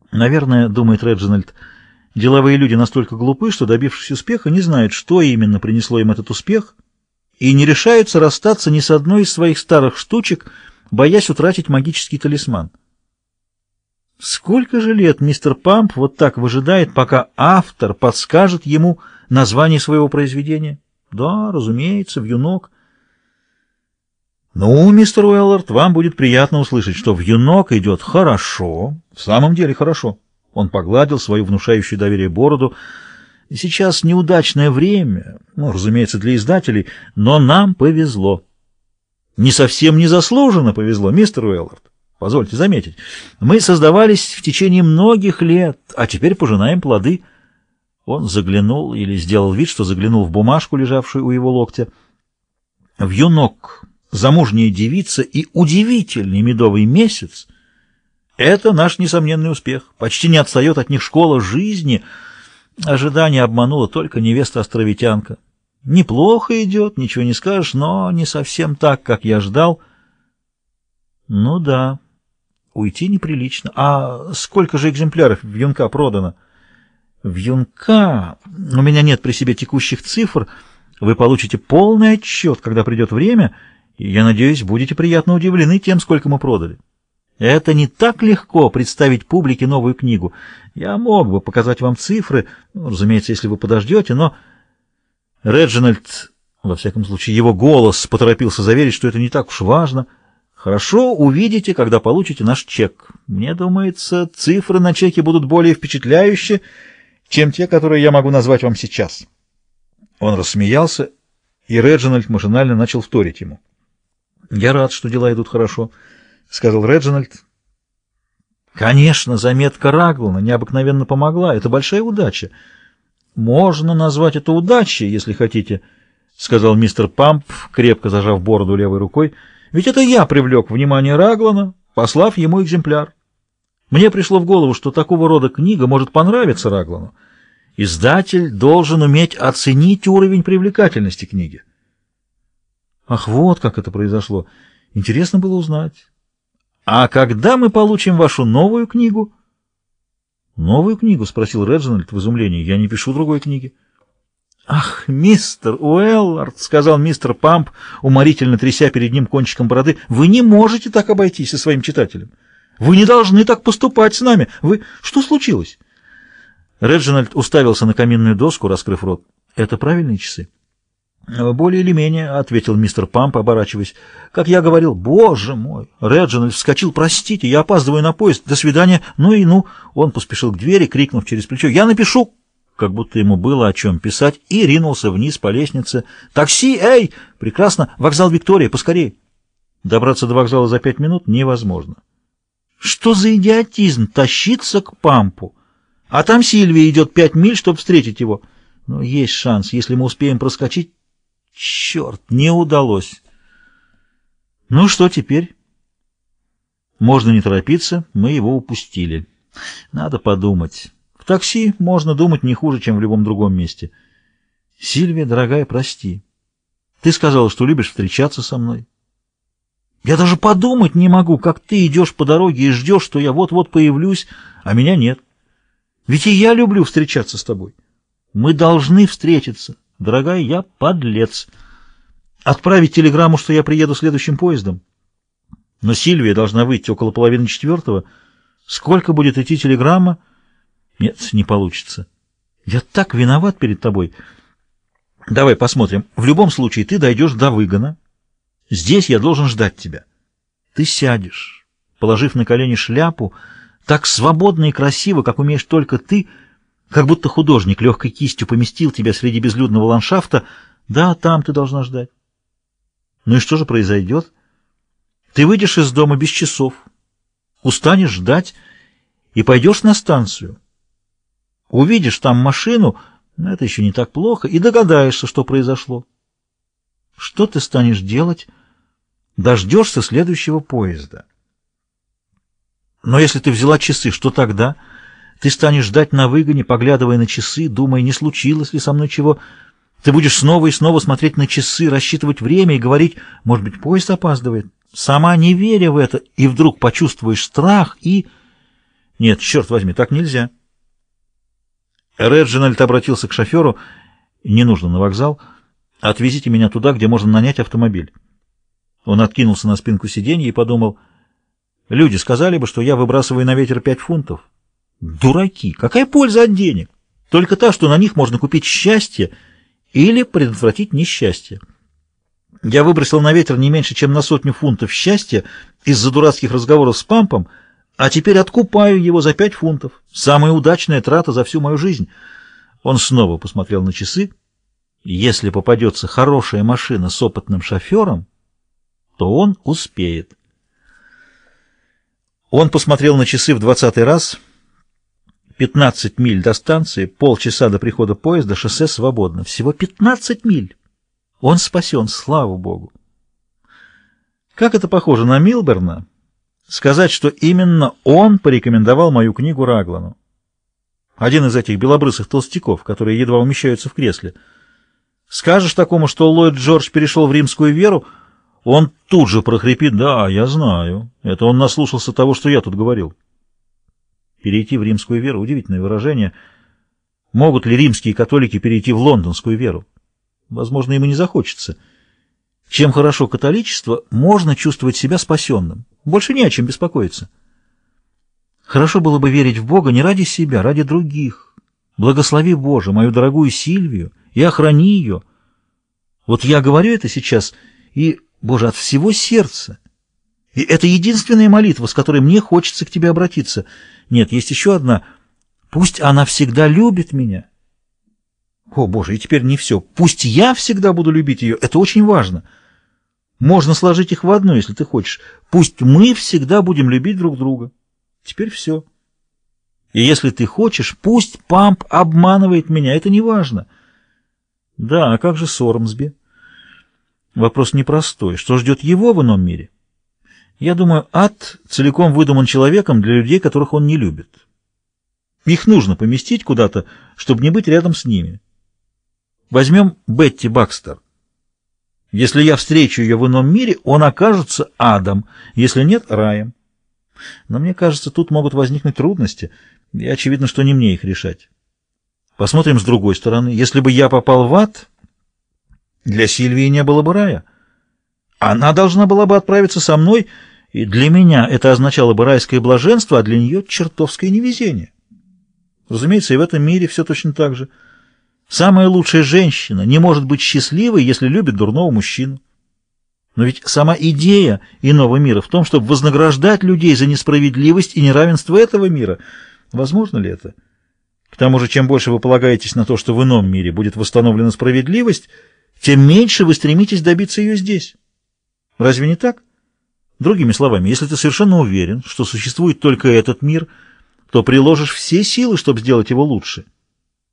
Наверное, думает Реджинальд, деловые люди настолько глупы, что, добившись успеха, не знают, что именно принесло им этот успех, и не решаются расстаться ни с одной из своих старых штучек, боясь утратить магический талисман. Сколько же лет мистер Памп вот так выжидает, пока автор подскажет ему название своего произведения? Да, разумеется, «Вьюнок». Ну, мистер Уэллард, вам будет приятно услышать, что «Вьюнок» идет хорошо, в самом деле хорошо. Он погладил свою внушающую доверие бороду. Сейчас неудачное время, ну, разумеется, для издателей, но нам повезло. Не совсем незаслуженно повезло, мистер Уэллард. Позвольте заметить, мы создавались в течение многих лет, а теперь пожинаем плоды. Он заглянул или сделал вид, что заглянул в бумажку, лежавшую у его локтя. «Вьюнок, замужняя девица и удивительный медовый месяц — это наш несомненный успех. Почти не отстает от них школа жизни. Ожидание обмануло только невеста-островитянка. Неплохо идет, ничего не скажешь, но не совсем так, как я ждал». Ну да, уйти неприлично. А сколько же экземпляров «Вьюнка» продано? «Вьюнка»? У меня нет при себе текущих цифр. Вы получите полный отчет, когда придет время, и, я надеюсь, будете приятно удивлены тем, сколько мы продали. Это не так легко представить публике новую книгу. Я мог бы показать вам цифры, ну, разумеется, если вы подождете, но... Реджинальд, во всяком случае, его голос поторопился заверить, что это не так уж важно. Хорошо, увидите, когда получите наш чек. Мне думается, цифры на чеке будут более впечатляющие, чем те, которые я могу назвать вам сейчас. Он рассмеялся, и Реджинальд машинально начал вторить ему. «Я рад, что дела идут хорошо», — сказал Реджинальд. «Конечно, заметка Раглана необыкновенно помогла. Это большая удача». «Можно назвать это удачей, если хотите», — сказал мистер Памп, крепко зажав бороду левой рукой. «Ведь это я привлек внимание Раглана, послав ему экземпляр. Мне пришло в голову, что такого рода книга может понравиться Раглану. Издатель должен уметь оценить уровень привлекательности книги». «Ах, вот как это произошло. Интересно было узнать. А когда мы получим вашу новую книгу?» «Новую книгу?» — спросил Реджинальд в изумлении. «Я не пишу другой книги». «Ах, мистер Уэллард», — сказал мистер Памп, уморительно тряся перед ним кончиком бороды, — «вы не можете так обойтись со своим читателем. Вы не должны так поступать с нами. Вы... Что случилось?» Реджинальд уставился на каминную доску, раскрыв рот. «Это правильные часы?» «Более или менее», — ответил мистер Памп, оборачиваясь. «Как я говорил, боже мой!» Реджинальд вскочил. «Простите, я опаздываю на поезд. До свидания. Ну и ну!» Он поспешил к двери, крикнув через плечо: «Я напишу!» Как будто ему было о чем писать, и ринулся вниз по лестнице. «Такси! Эй! Прекрасно! Вокзал Виктория! Поскорей!» Добраться до вокзала за 5 минут невозможно. Что за идиотизм тащиться к Пампу? А там Сильвия идет 5 миль, чтобы встретить его. Но есть шанс, если мы успеем проскочить. Черт, не удалось. Ну что теперь? Можно не торопиться, мы его упустили. Надо подумать. В такси можно думать не хуже, чем в любом другом месте. Сильвия, дорогая, прости. Ты сказала, что любишь встречаться со мной. Я даже подумать не могу, как ты идешь по дороге и ждешь, что я вот-вот появлюсь, а меня нет. Ведь и я люблю встречаться с тобой. Мы должны встретиться. Дорогая, я подлец. Отправить телеграмму, что я приеду следующим поездом. Но Сильвия должна выйти около 3:30. Сколько будет идти телеграмма? Нет, не получится. Я так виноват перед тобой. Давай посмотрим. В любом случае ты дойдешь до выгона. Здесь я должен ждать тебя. Ты сядешь, положив на колени шляпу, так свободно и красиво, как умеешь только ты, как будто художник легкой кистью поместил тебя среди безлюдного ландшафта. Да, там ты должна ждать. Ну и что же произойдет? Ты выйдешь из дома без часов, устанешь ждать и пойдешь на станцию. Увидишь там машину, но это еще не так плохо, и догадаешься, что произошло. Что ты станешь делать? Дождешься следующего поезда. Но если ты взяла часы, что тогда? Ты станешь ждать на выгоне, поглядывая на часы, думая, не случилось ли со мной чего. Ты будешь снова и снова смотреть на часы, рассчитывать время и говорить, может быть, поезд опаздывает. Сама не веря в это, и вдруг почувствуешь страх, и Нет, черт возьми, так нельзя. Реджинальд обратился к шоферу. Не нужно на вокзал. Отвезите меня туда, где можно нанять автомобиль. Он откинулся на спинку сиденья и подумал: люди сказали бы, что я выбрасываю на ветер 5 фунтов. Дураки! Какая польза от денег? Только та, что на них можно купить счастье или предотвратить несчастье. Я выбросил на ветер не меньше, чем на 100 фунтов счастья из-за дурацких разговоров с Пампом, а теперь откупаю его за 5 фунтов. Самая удачная трата за всю мою жизнь. Он снова посмотрел на часы. Если попадется хорошая машина с опытным шофером, то он успеет. Он посмотрел на часы в 20-й раз. 15 миль до станции, полчаса до прихода поезда, шоссе свободно. Всего 15 миль. Он спасен, слава Богу. Как это похоже на Милберна сказать, что именно он порекомендовал мою книгу Раглану. Один из этих белобрысых толстяков, которые едва умещаются в кресле. Скажешь такому, что Ллойд Джордж перешел в римскую веру, он тут же прохрипит: да, я знаю, это он наслушался того, что я тут говорил. Перейти в римскую веру — удивительное выражение. Могут ли римские католики перейти в лондонскую веру? Возможно, им и не захочется. Чем хорошо католичество, можно чувствовать себя спасенным. Больше не о чем беспокоиться. Хорошо было бы верить в Бога не ради себя, ради других. Благослови, Боже, мою дорогую Сильвию и охрани ее. Вот я говорю это сейчас, и, Боже, от всего сердца. И это единственная молитва, с которой мне хочется к Тебе обратиться. Нет, есть еще одна. Пусть она всегда любит меня. О, Боже, и теперь не все. Пусть я всегда буду любить ее. Это очень важно. Можно сложить их в одно, если ты хочешь. Пусть мы всегда будем любить друг друга. Теперь все. И если ты хочешь, пусть Памп обманывает меня. Это не важно. Да, а как же Сормсби? Вопрос непростой. Что ждет его в ином мире? Я думаю, ад целиком выдуман человеком для людей, которых он не любит. Их нужно поместить куда-то, чтобы не быть рядом с ними. Возьмем Бетти Бакстер. Если я встречу ее в ином мире, он окажется адом, если нет — раем. Но мне кажется, тут могут возникнуть трудности, и очевидно, что не мне их решать. Посмотрим с другой стороны. Если бы я попал в ад, для Сильвии не было бы рая. Она должна была бы отправиться со мной, и для меня это означало бы райское блаженство, а для нее чертовское невезение. Разумеется, и в этом мире все точно так же. Самая лучшая женщина не может быть счастливой, если любит дурного мужчину. Но ведь сама идея иного мира в том, чтобы вознаграждать людей за несправедливость и неравенство этого мира. Возможно ли это? К тому же, чем больше вы полагаетесь на то, что в ином мире будет восстановлена справедливость, тем меньше вы стремитесь добиться ее здесь. Разве не так? Другими словами, если ты совершенно уверен, что существует только этот мир, то приложишь все силы, чтобы сделать его лучше.